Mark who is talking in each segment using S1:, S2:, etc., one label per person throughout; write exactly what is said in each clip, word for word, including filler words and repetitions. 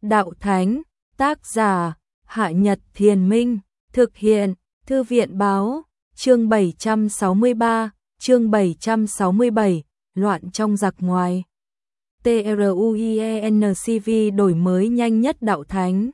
S1: đạo thánh, tác giả, Hạ Nhật Thiền Minh, thực hiện, Thư viện Báo, chương bảy trăm sáu mươi ba, chương bảy trăm sáu mươi bảy, loạn trong giặc ngoài. TRUIENCV đổi mới nhanh nhất đạo thánh.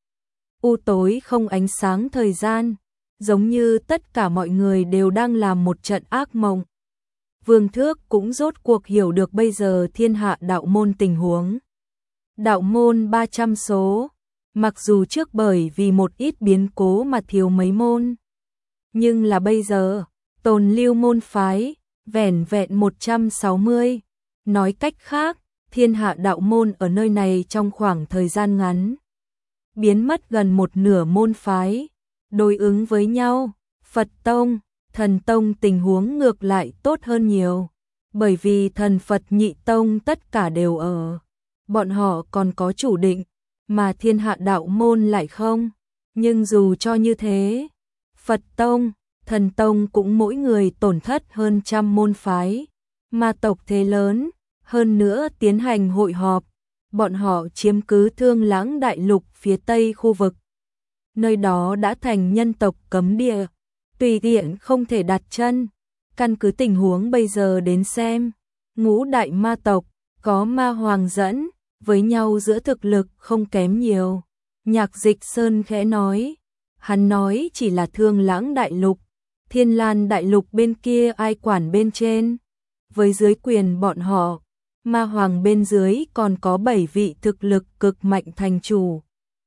S1: U tối không ánh sáng thời gian, giống như tất cả mọi người đều đang làm một trận ác mộng. Vương Thước cũng rốt cuộc hiểu được bây giờ thiên hạ đạo môn tình huống. Đạo môn ba trăm số, mặc dù trước bởi vì một ít biến cố mà thiếu mấy môn, nhưng là bây giờ, tồn lưu môn phái, vẻn vẹn một trăm sáu mươi. Nói cách khác, thiên hạ đạo môn ở nơi này trong khoảng thời gian ngắn biến mất gần một nửa môn phái. Đối ứng với nhau, Phật Tông, Thần Tông tình huống ngược lại tốt hơn nhiều, bởi vì Thần Phật Nhị Tông tất cả đều ở. Bọn họ còn có chủ định, mà thiên hạ đạo môn lại không. Nhưng dù cho như thế, Phật Tông, Thần Tông cũng mỗi người tổn thất hơn trăm môn phái. Ma tộc thế lớn, hơn nữa tiến hành hội họp, bọn họ chiếm cứ Thương Lãng Đại Lục phía tây khu vực. Nơi đó đã thành nhân tộc cấm địa, tùy tiện không thể đặt chân. Căn cứ tình huống bây giờ đến xem, ngũ đại ma tộc, có ma hoàng dẫn, với nhau giữa thực lực không kém nhiều. Nhạc Dịch Sơn khẽ nói, hắn nói chỉ là Thương Lãng Đại Lục, Thiên Lan Đại Lục bên kia ai quản bên trên. Với dưới quyền bọn họ, ma hoàng bên dưới còn có bảy vị thực lực cực mạnh thành chủ.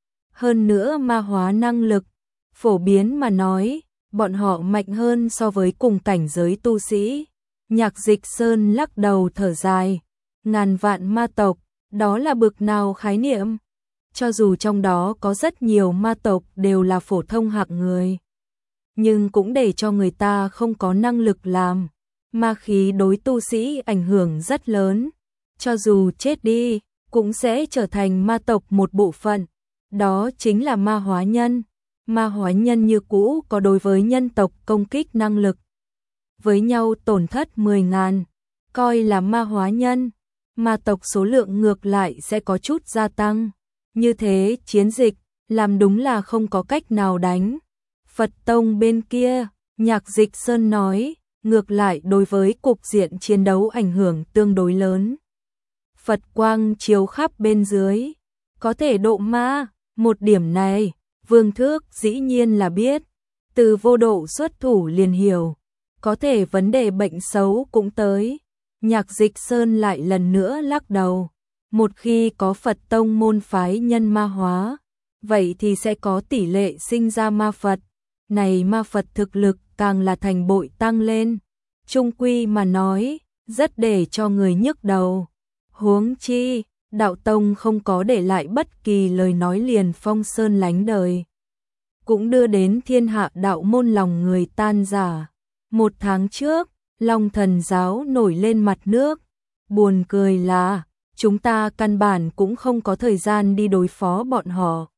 S1: Hơn nữa ma hóa năng lực, phổ biến mà nói, bọn họ mạnh hơn so với cùng cảnh giới tu sĩ. Nhạc Dịch Sơn lắc đầu thở dài, ngàn vạn ma tộc, đó là bực nào khái niệm? Cho dù trong đó có rất nhiều ma tộc đều là phổ thông hạng người, nhưng cũng để cho người ta không có năng lực làm. Ma khí đối tu sĩ ảnh hưởng rất lớn, cho dù chết đi, cũng sẽ trở thành ma tộc một bộ phận. Đó chính là ma hóa nhân. Ma hóa nhân như cũ có đối với nhân tộc công kích năng lực. Với nhau tổn thất mười ngàn, coi là ma hóa nhân, ma tộc số lượng ngược lại sẽ có chút gia tăng. Như thế chiến dịch, làm đúng là không có cách nào đánh. Phật Tông bên kia, Nhạc Dịch Sơn nói, ngược lại đối với cục diện chiến đấu ảnh hưởng tương đối lớn. Phật quang chiếu khắp bên dưới, có thể độ ma. Một điểm này, Vương Thước dĩ nhiên là biết, từ vô độ xuất thủ liền hiểu, có thể vấn đề bệnh xấu cũng tới. Nhạc Dịch Sơn lại lần nữa lắc đầu, một khi có Phật Tông môn phái nhân ma hóa, vậy thì sẽ có tỷ lệ sinh ra ma Phật. Này ma Phật thực lực càng là thành bội tăng lên, trung quy mà nói, rất để cho người nhức đầu. Huống chi, đạo tông không có để lại bất kỳ lời nói liền phong sơn lánh đời, cũng đưa đến thiên hạ đạo môn lòng người tan rã. Một tháng trước, Long Thần giáo nổi lên mặt nước, buồn cười là chúng ta căn bản cũng không có thời gian đi đối phó bọn họ.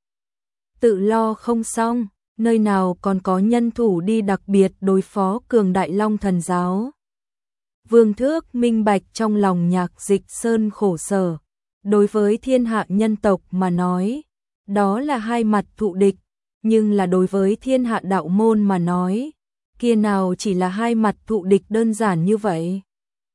S1: Tự lo không xong, nơi nào còn có nhân thủ đi đặc biệt đối phó cường đại Long Thần giáo. Vương Thước minh bạch trong lòng Nhạc Dịch Sơn khổ sở. Đối với thiên hạ nhân tộc mà nói, đó là hai mặt thụ địch, nhưng là đối với thiên hạ đạo môn mà nói, kia nào chỉ là hai mặt thụ địch đơn giản như vậy.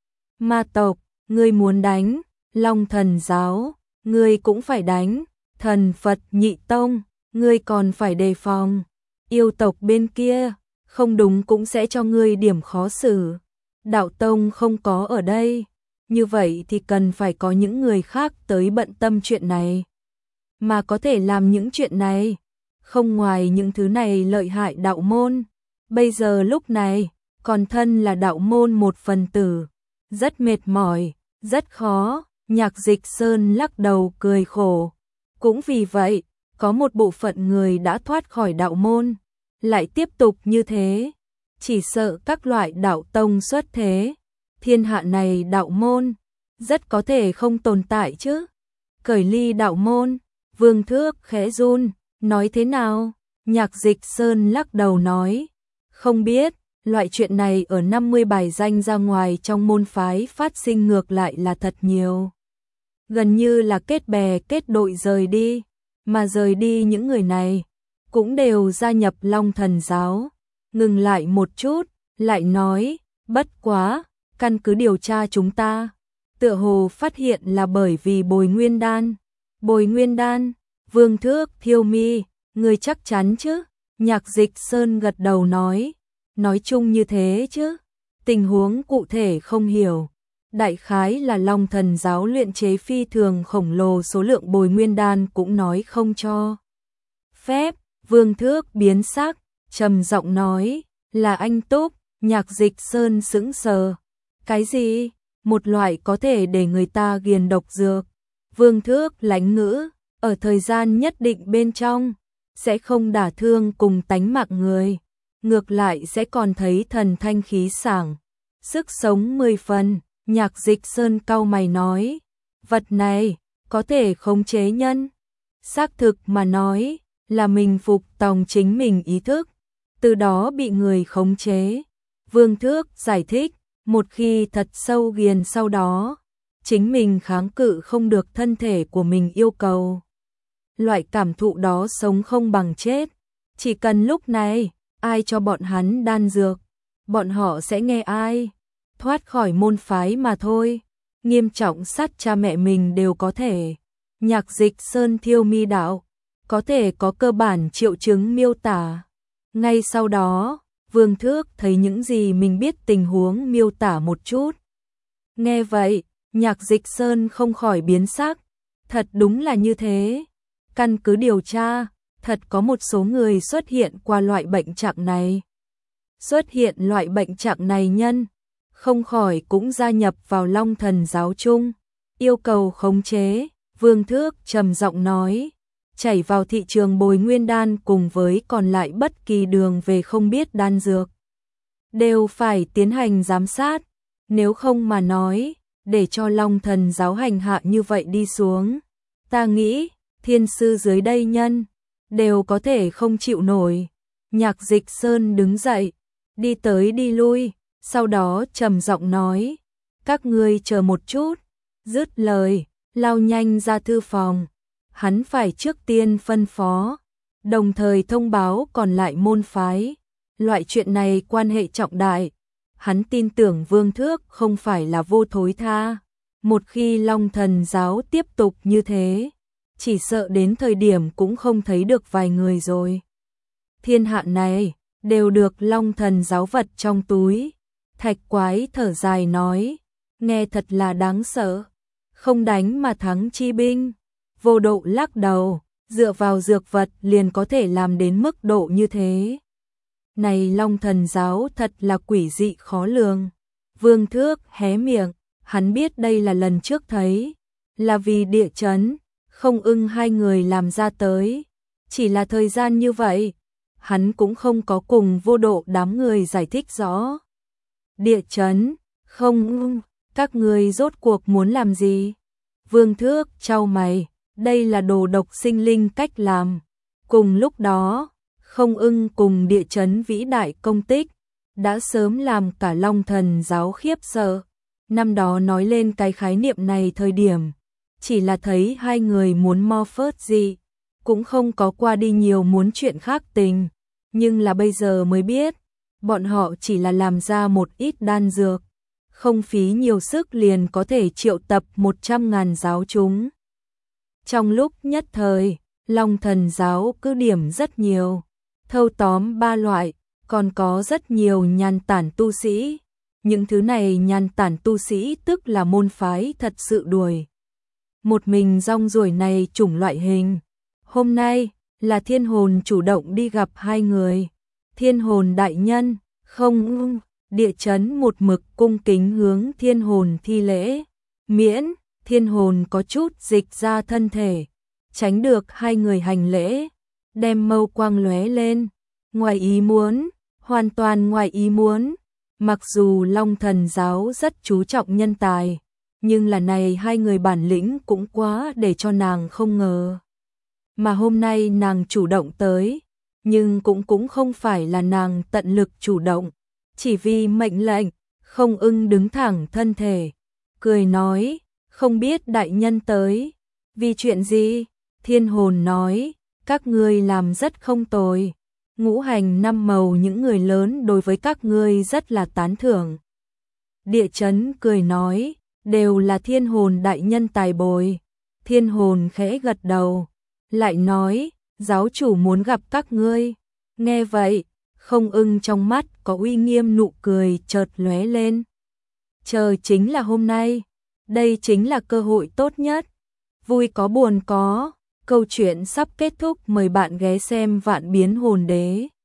S1: Ma tộc, ngươi muốn đánh, Long Thần giáo, ngươi cũng phải đánh, Thần Phật Nhị Tông, ngươi còn phải đề phòng. Yêu tộc bên kia, không đúng cũng sẽ cho ngươi điểm khó xử. Đạo tông không có ở đây, như vậy thì cần phải có những người khác tới bận tâm chuyện này. Mà có thể làm những chuyện này, không ngoài những thứ này lợi hại đạo môn. Bây giờ lúc này, còn thân là đạo môn một phần tử, rất mệt mỏi, rất khó. Nhạc Dịch Sơn lắc đầu cười khổ. Cũng vì vậy, có một bộ phận người đã thoát khỏi đạo môn, lại tiếp tục như thế, chỉ sợ các loại đạo tông xuất thế, thiên hạ này đạo môn rất có thể không tồn tại chứ. Cởi ly đạo môn, Vương Thước khẽ run, nói thế nào? Nhạc Dịch Sơn lắc đầu nói, không biết, loại chuyện này ở năm mươi bài danh ra ngoài trong môn phái phát sinh ngược lại là thật nhiều. gần như là kết bè kết đội rời đi, mà rời đi những người này cũng đều gia nhập Long Thần giáo. Ngừng lại một chút, lại nói, bất quá, căn cứ điều tra chúng ta, tựa hồ phát hiện là bởi vì Bồi Nguyên Đan. Bồi Nguyên Đan, Vương Thước thiêu mi, người chắc chắn chứ? Nhạc Dịch Sơn gật đầu nói, nói chung như thế chứ, tình huống cụ thể không hiểu. Đại khái là Long Thần giáo luyện chế phi thường khổng lồ, số lượng Bồi Nguyên Đan cũng nói không cho phép. Vương Thước biến sắc, trầm giọng nói, là anh Túc. Nhạc Dịch Sơn sững sờ, cái gì? Một loại có thể để người ta nghiền độc dược. Vương Thước lãnh ngữ, ở thời gian nhất định bên trong, sẽ không đả thương cùng tánh mạng người, ngược lại sẽ còn thấy thần thanh khí sảng, sức sống mười phần. Nhạc Dịch Sơn cau mày nói, vật này có thể khống chế nhân. Xác thực mà nói, là mình phục tòng chính mình ý thức, từ đó bị người khống chế. Vương Thước giải thích, một khi thật sâu nghiền sau đó, chính mình kháng cự không được thân thể của mình yêu cầu. Loại cảm thụ đó sống không bằng chết, chỉ cần lúc này, ai cho bọn hắn đan dược, bọn họ sẽ nghe ai, thoát khỏi môn phái mà thôi, nghiêm trọng sát cha mẹ mình đều có thể. Nhạc Dịch Sơn thiêu mi đạo, có thể có cơ bản triệu chứng miêu tả. Ngay sau đó, Vương Thước thấy những gì mình biết tình huống miêu tả một chút. Nghe vậy, Nhạc Dịch Sơn không khỏi biến sắc, thật đúng là như thế. Căn cứ điều tra, thật có một số người xuất hiện qua loại bệnh trạng này. Xuất hiện loại bệnh trạng này nhân, không khỏi cũng gia nhập vào Long Thần giáo chung, yêu cầu khống chế. Vương Thước trầm giọng nói, chảy vào thị trường Bồi Nguyên Đan cùng với còn lại bất kỳ đường về không biết đan dược, đều phải tiến hành giám sát, nếu không mà nói, để cho Long Thần giáo hành hạ như vậy đi xuống, ta nghĩ, thiên sư dưới đây nhân, đều có thể không chịu nổi. Nhạc Dịch Sơn đứng dậy, đi tới đi lui, sau đó trầm giọng nói, các ngươi chờ một chút, dứt lời, lao nhanh ra thư phòng. Hắn phải trước tiên phân phó, đồng thời thông báo còn lại môn phái. Loại chuyện này quan hệ trọng đại, hắn tin tưởng Vương Thước không phải là vô thối tha. Một khi Long Thần giáo tiếp tục như thế, chỉ sợ đến thời điểm cũng không thấy được vài người rồi. Thiên hạ này, đều được Long Thần giáo vật trong túi. Thạch Quái thở dài nói, nghe thật là đáng sợ, không đánh mà thắng chi binh. Vô Độ lắc đầu, dựa vào dược vật liền có thể làm đến mức độ như thế. Này Long Thần giáo thật là quỷ dị khó lường. Vương Thước hé miệng, hắn biết đây là lần trước thấy, là vì địa chấn, không ưng hai người làm ra tới. Chỉ là thời gian như vậy, hắn cũng không có cùng Vô Độ đám người giải thích rõ. Địa chấn, không ưng, các người rốt cuộc muốn làm gì? Vương Thước chau mày, đây là đồ độc sinh linh cách làm. Cùng lúc đó, không ưng cùng địa chấn vĩ đại công tích, đã sớm làm cả Long Thần giáo khiếp sợ. Năm đó nói lên cái khái niệm này thời điểm, chỉ là thấy hai người muốn mo phớt gì, cũng không có qua đi nhiều muốn chuyện khác tình. Nhưng là bây giờ mới biết, bọn họ chỉ là làm ra một ít đan dược, không phí nhiều sức liền có thể triệu tập một trăm ngàn giáo chúng. Trong lúc nhất thời, Long Thần giáo cứ điểm rất nhiều, thâu tóm ba loại, còn có rất nhiều nhàn tản tu sĩ. Những thứ này nhàn tản tu sĩ tức là môn phái thật sự đuổi. Một mình rong ruổi này chủng loại hình. Hôm nay, là Thiên Hồn chủ động đi gặp hai người. Thiên Hồn đại nhân, không, địa chấn một mực cung kính hướng Thiên Hồn thi lễ. Miễn, Thiên Hồn có chút dịch ra thân thể, tránh được hai người hành lễ, đem mâu quang lóe lên. Ngoài ý muốn, hoàn toàn ngoài ý muốn. Mặc dù Long Thần giáo rất chú trọng nhân tài, nhưng là này hai người bản lĩnh cũng quá để cho nàng không ngờ. Mà hôm nay nàng chủ động tới, nhưng cũng cũng không phải là nàng tận lực chủ động, chỉ vì mệnh lệnh. Không ưng đứng thẳng thân thể, cười nói, không biết đại nhân tới, vì chuyện gì? Thiên hồn nói, các ngươi làm rất không tồi. Ngũ hành năm màu những người lớn đối với các ngươi rất là tán thưởng. Địa chấn cười nói, đều là thiên hồn đại nhân tài bồi. Thiên hồn khẽ gật đầu, lại nói, giáo chủ muốn gặp các ngươi. Nghe vậy, Không Ưng trong mắt có uy nghiêm nụ cười chợt lóe lên. Chờ chính là hôm nay, đây chính là cơ hội tốt nhất. Vui có buồn có, câu chuyện sắp kết thúc, mời bạn ghé xem Vạn Biến Hồn Đế.